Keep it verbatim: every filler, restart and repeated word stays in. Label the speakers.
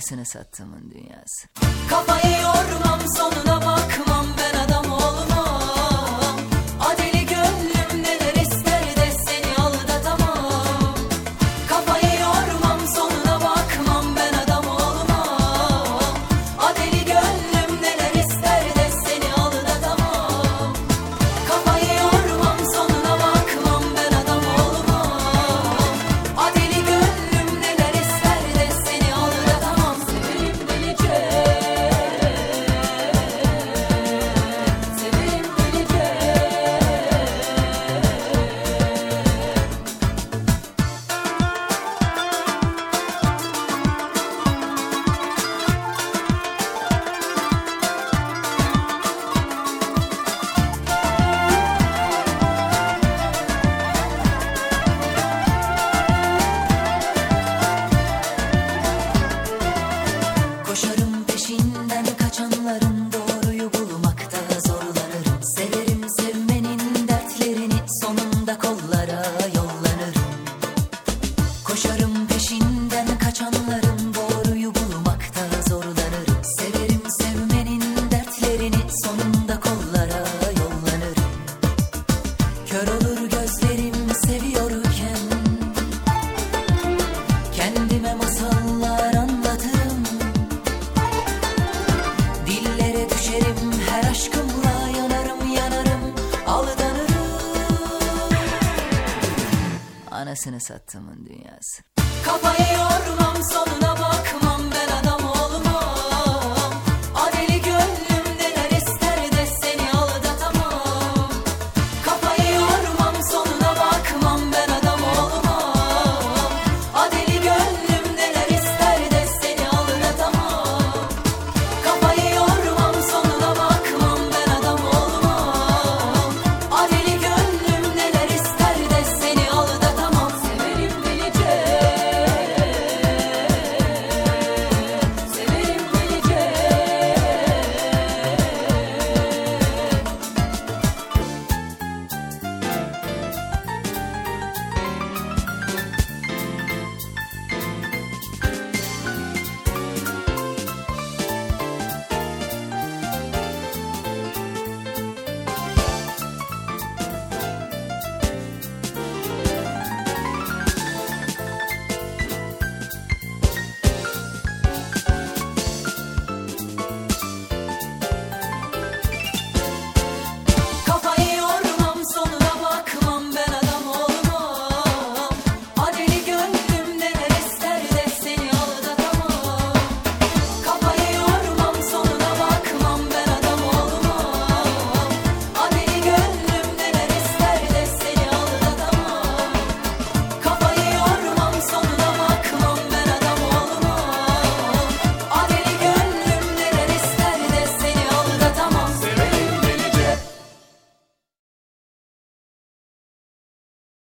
Speaker 1: Anasını sattığımın dünyası.
Speaker 2: Kafayı yormam, sonuna bakmam, ben adam olmam. Adeli gönlüm neler ister de seni aldatamam. Kafayı yormam, sonuna bakmam, ben adam olmam. Adeli gönlüm neler ister de seni aldatamam. Kafayı yormam, sonuna bakmam, ben adam olmam. Adeli gönlüm neler ister de seni aldatamam. Severim delice, severim delice. Koşarım peşinden kaçanların, doğruyu bulmakta zorlanırım. Severim sevmenin dertlerini, sonunda kollara yollanırım. Koşarım peşinden kaçanların, doğruyu bulmakta zorlanırım. Severim sevmenin dertlerini, sonunda kollara yollanırım. Kör olur gözlerim seviyorken, kendime masallar anlatırım. Dillere düşerim, her aşkımla yanarım yanarım, aldanırım.
Speaker 1: Anasını sattığımın dünyası.
Speaker 2: Kafayı yormam, sonuna bakmam.